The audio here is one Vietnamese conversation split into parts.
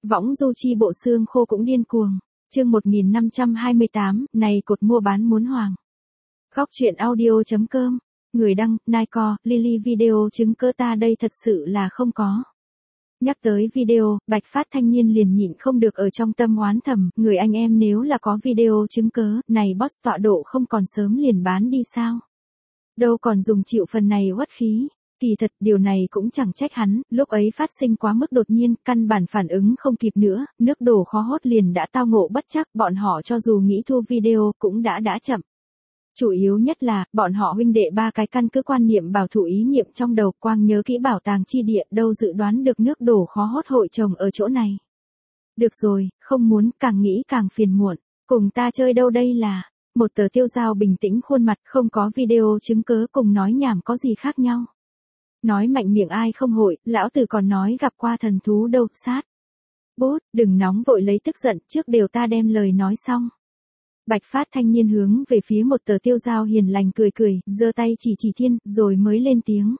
Võng du chi bộ xương khô cũng điên cuồng. Chương 1528, này cột mua bán muốn hoàng. Góc truyện audio.com. Người đăng, Naiko, Lily video chứng cớ ta đây thật sự là không có. Nhắc tới video, Bạch Phát thanh niên liền nhịn không được ở trong tâm oán thầm, người anh em nếu là có video chứng cớ, này boss tọa độ không còn sớm liền bán đi sao? Đâu còn dùng chịu phần này uất khí. Kỳ thật, điều này cũng chẳng trách hắn, lúc ấy phát sinh quá mức đột nhiên, căn bản phản ứng không kịp nữa, nước đổ khó hốt liền đã tao ngộ bất trắc, bọn họ cho dù nghĩ thu video, cũng đã chậm. Chủ yếu nhất là, bọn họ huynh đệ ba cái căn cứ quan niệm bảo thủ ý niệm trong đầu, quang nhớ kỹ bảo tàng chi địa, đâu dự đoán được nước đổ khó hốt hội chồng ở chỗ này. Được rồi, không muốn, càng nghĩ càng phiền muộn, cùng ta chơi đâu đây là... Một tờ tiêu dao bình tĩnh khuôn mặt, không có video chứng cớ cùng nói nhảm có gì khác nhau. Nói mạnh miệng ai không hội, lão tử còn nói gặp qua thần thú đâu, sát. Bốt, đừng nóng vội lấy tức giận, trước đều ta đem lời nói xong. Bạch Phát thanh niên hướng về phía một tờ tiêu dao hiền lành cười, giơ tay chỉ thiên, rồi mới lên tiếng.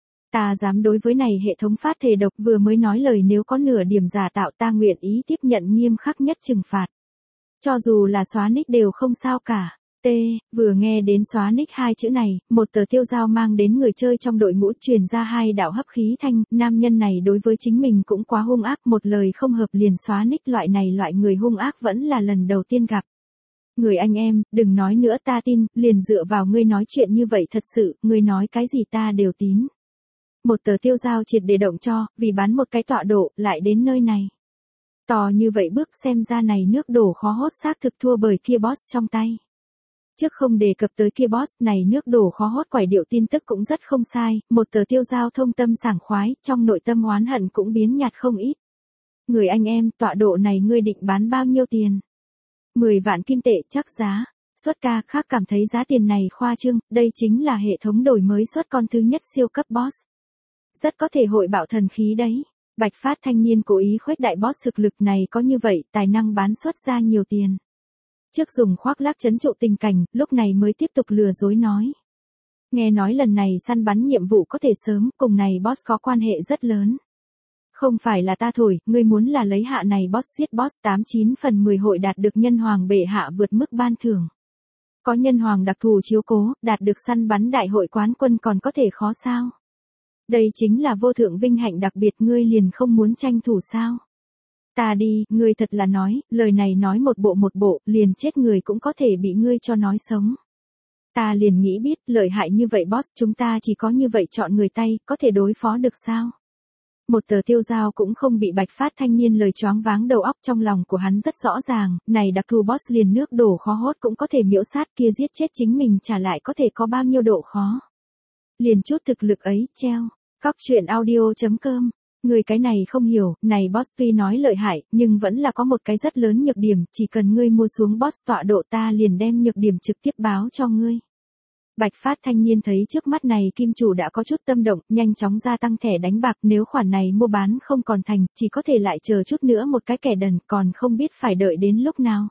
Ta dám đối với này hệ thống phát thề độc, vừa mới nói lời nếu có nửa điểm giả tạo ta nguyện ý tiếp nhận nghiêm khắc nhất trừng phạt. Cho dù là xóa nick đều không sao cả. Vừa nghe đến xóa nick hai chữ này, một tờ tiêu dao mang đến người chơi trong đội ngũ truyền ra hai đạo hấp khí thanh, nam nhân này đối với chính mình cũng quá hung ác, một lời không hợp liền xóa nick, loại người hung ác vẫn là lần đầu tiên gặp. Người anh em, đừng nói nữa ta tin, liền dựa vào ngươi nói chuyện như vậy thật sự, ngươi nói cái gì ta đều tín. Một tờ tiêu dao triệt để động cho, vì bán một cái tọa độ, lại đến nơi này. To như vậy bước xem ra này nước đổ khó hốt xác thực thua bởi kia boss trong tay. Trước không đề cập tới kia boss, này nước đổ khó hốt quải điệu tin tức cũng rất không sai, một tờ tiêu dao thông tâm sảng khoái, trong nội tâm oán hận cũng biến nhạt không ít. Người anh em, tọa độ này ngươi định bán bao nhiêu tiền? 10 vạn kim tệ chắc giá. Xuất ca khác cảm thấy giá tiền này khoa trương, đây chính là hệ thống đổi mới xuất con thứ nhất siêu cấp boss. Rất có thể hội bạo thần khí đấy. Bạch Phát thanh niên cố ý khuếch đại boss thực lực này có như vậy, tài năng bán xuất ra nhiều tiền. Trước dùng khoác lác trấn trụ tình cảnh, lúc này mới tiếp tục lừa dối nói. Nghe nói lần này săn bắn nhiệm vụ có thể sớm, cùng này boss có quan hệ rất lớn. Không phải là ta thổi, ngươi muốn là lấy hạ này boss giết boss 89 phần 10 hội đạt được nhân hoàng bệ hạ vượt mức ban thưởng. Có nhân hoàng đặc thù chiếu cố, đạt được săn bắn đại hội quán quân còn có thể khó sao? Đây chính là vô thượng vinh hạnh đặc biệt, ngươi liền không muốn tranh thủ sao? Ta đi, ngươi thật là nói, lời này nói một bộ, liền chết người cũng có thể bị ngươi cho nói sống. Ta liền nghĩ biết, lợi hại như vậy boss, chúng ta chỉ có như vậy chọn người tay, có thể đối phó được sao? Một tờ tiêu dao cũng không bị Bạch Phát thanh niên lời choáng váng đầu óc, trong lòng của hắn rất rõ ràng, này đặc thù boss liền nước đổ khó hốt cũng có thể miễu sát, kia giết chết chính mình trả lại có thể có bao nhiêu độ khó. Liền chút thực lực ấy, treo. Góc truyện audio.com. Người cái này không hiểu, này boss tuy nói lợi hại, nhưng vẫn là có một cái rất lớn nhược điểm, chỉ cần ngươi mua xuống boss tọa độ ta liền đem nhược điểm trực tiếp báo cho ngươi. Bạch Phát thanh niên thấy trước mắt này kim chủ đã có chút tâm động, nhanh chóng gia tăng thẻ đánh bạc, nếu khoản này mua bán không còn thành, chỉ có thể lại chờ chút nữa một cái kẻ đần, còn không biết phải đợi đến lúc nào.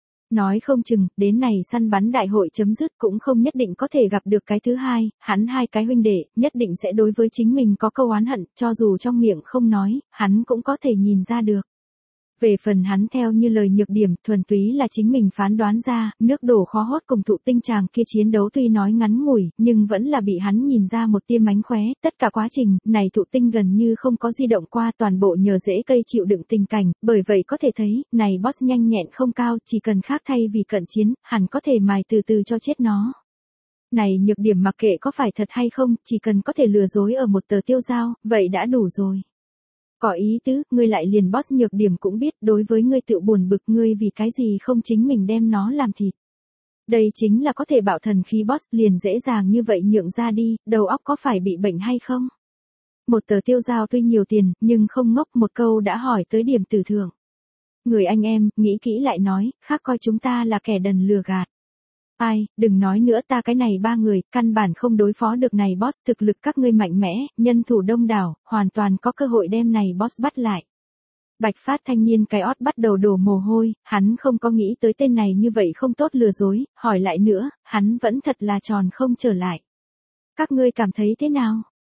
Nói không chừng, đến này săn bắn đại hội chấm dứt cũng không nhất định có thể gặp được cái thứ hai, hắn hai cái huynh đệ, nhất định sẽ đối với chính mình có câu oán hận, cho dù trong miệng không nói, hắn cũng có thể nhìn ra được. Về phần hắn theo như lời nhược điểm, thuần túy là chính mình phán đoán ra, nước đổ khó hốt cùng thụ tinh chàng kia chiến đấu tuy nói ngắn ngủi, nhưng vẫn là bị hắn nhìn ra một tia mánh khóe, tất cả quá trình, này thụ tinh gần như không có di động qua, toàn bộ nhờ rễ cây chịu đựng tình cảnh, bởi vậy có thể thấy, này boss nhanh nhẹn không cao, chỉ cần khác thay vì cận chiến, hẳn có thể mài từ từ cho chết nó. Này nhược điểm mặc kệ có phải thật hay không, chỉ cần có thể lừa dối ở một tờ tiêu dao, vậy đã đủ rồi. Có ý tứ, ngươi lại liền boss nhược điểm cũng biết, đối với ngươi tự buồn bực, ngươi vì cái gì không chính mình đem nó làm thịt. Đây chính là có thể bạo thần khí boss, liền dễ dàng như vậy nhượng ra đi, đầu óc có phải bị bệnh hay không? Một tờ tiêu dao tuy nhiều tiền, nhưng không ngốc, một câu đã hỏi tới điểm tử thưởng. Người anh em, nghĩ kỹ lại nói, khác coi chúng ta là kẻ đần lừa gạt. Ai, đừng nói nữa, ta cái này ba người, căn bản không đối phó được này boss, thực lực các ngươi mạnh mẽ, nhân thủ đông đảo, hoàn toàn có cơ hội đem này boss bắt lại. Bạch Phát thanh niên cái ót bắt đầu đổ mồ hôi, hắn không có nghĩ tới tên này như vậy không tốt lừa dối, hỏi lại nữa, hắn vẫn thật là tròn không trở lại. Các ngươi cảm thấy thế nào?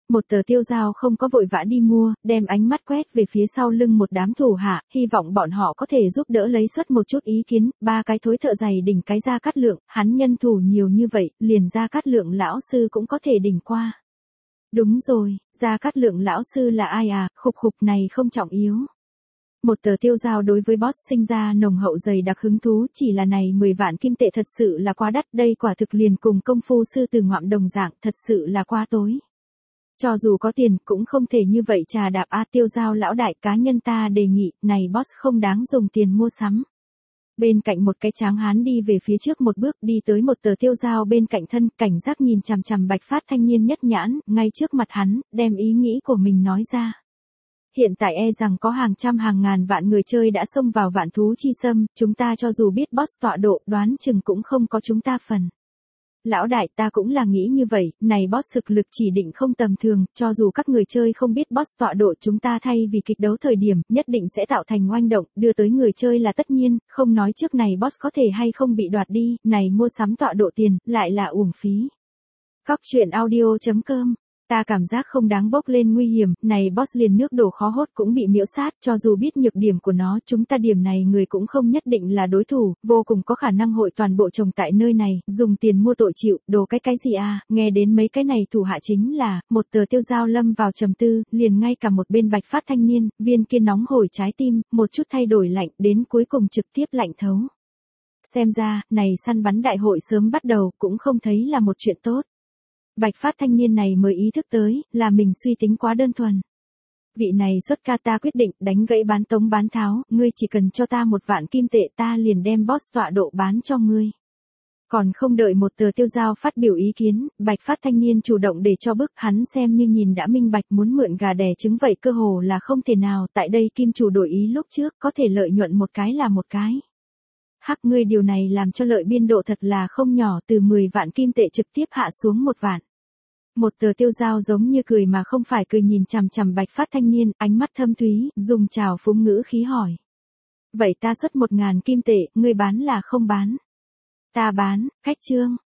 Một tờ tiêu dao không có vội vã đi mua, đem ánh mắt quét về phía sau lưng một đám thủ hạ, hy vọng bọn họ có thể giúp đỡ lấy xuất một chút ý kiến, ba cái thối thợ giày đỉnh cái Gia Cát Lượng, hắn nhân thủ nhiều như vậy, liền Gia Cát Lượng lão sư cũng có thể đỉnh qua. Đúng rồi, Gia Cát Lượng lão sư là ai à, khục khục này không trọng yếu. Một tờ tiêu dao đối với boss sinh ra nồng hậu dày đặc hứng thú, chỉ là này 10 vạn kim tệ thật sự là quá đắt, đây quả thực liền cùng công phu sư từ ngoạm đồng dạng, thật sự là quá tối. Cho dù có tiền cũng không thể như vậy trà đạp a tiêu dao lão đại, cá nhân ta đề nghị, này boss không đáng dùng tiền mua sắm. Bên cạnh một cái tráng hán đi về phía trước một bước, đi tới một tờ tiêu dao bên cạnh thân, cảnh giác nhìn chằm chằm Bạch Phát thanh niên nhất nhãn, ngay trước mặt hắn, đem ý nghĩ của mình nói ra. Hiện tại e rằng có hàng trăm hàng ngàn vạn người chơi đã xông vào vạn thú chi xâm, chúng ta cho dù biết boss tọa độ, đoán chừng cũng không có chúng ta phần. Lão đại, ta cũng là nghĩ như vậy, này boss thực lực chỉ định không tầm thường, cho dù các người chơi không biết boss tọa độ, chúng ta thay vì kịch đấu thời điểm, nhất định sẽ tạo thành oanh động, đưa tới người chơi là tất nhiên, không nói trước này boss có thể hay không bị đoạt đi, này mua sắm tọa độ tiền, lại là uổng phí. Góc truyện audio.com. Ta cảm giác không đáng bốc lên nguy hiểm, này boss liền nước đổ khó hốt cũng bị miễu sát, cho dù biết nhược điểm của nó, chúng ta điểm này người cũng không nhất định là đối thủ, vô cùng có khả năng hội toàn bộ trồng tại nơi này, dùng tiền mua tội chịu, đồ cái gì à, nghe đến mấy cái này thủ hạ chính là, một tờ tiêu dao lâm vào trầm tư, liền ngay cả một bên Bạch Phát thanh niên, viên kia nóng hổi trái tim, một chút thay đổi lạnh, đến cuối cùng trực tiếp lạnh thấu. Xem ra, này săn bắn đại hội sớm bắt đầu, cũng không thấy là một chuyện tốt. Bạch Phát thanh niên này mới ý thức tới, là mình suy tính quá đơn thuần. Vị này xuất ca ta quyết định đánh gãy bán tống bán tháo, ngươi chỉ cần cho ta 1 vạn kim tệ ta liền đem boss tọa độ bán cho ngươi. Còn không đợi một tờ tiêu dao phát biểu ý kiến, Bạch Phát thanh niên chủ động để cho bức, hắn xem như nhìn đã minh bạch, muốn mượn gà đẻ trứng vậy cơ hồ là không thể nào, tại đây kim chủ đổi ý lúc trước có thể lợi nhuận một cái là một cái. Hắc, ngươi điều này làm cho lợi biên độ thật là không nhỏ, từ 10 vạn kim tệ trực tiếp hạ xuống 1 vạn. Một tờ tiêu dao giống như cười mà không phải cười nhìn chằm chằm Bạch Phát thanh niên, ánh mắt thâm thúy, dùng trào phúng ngữ khí hỏi. Vậy ta xuất 1000 kim tệ, ngươi bán là không bán? Ta bán, khách trương,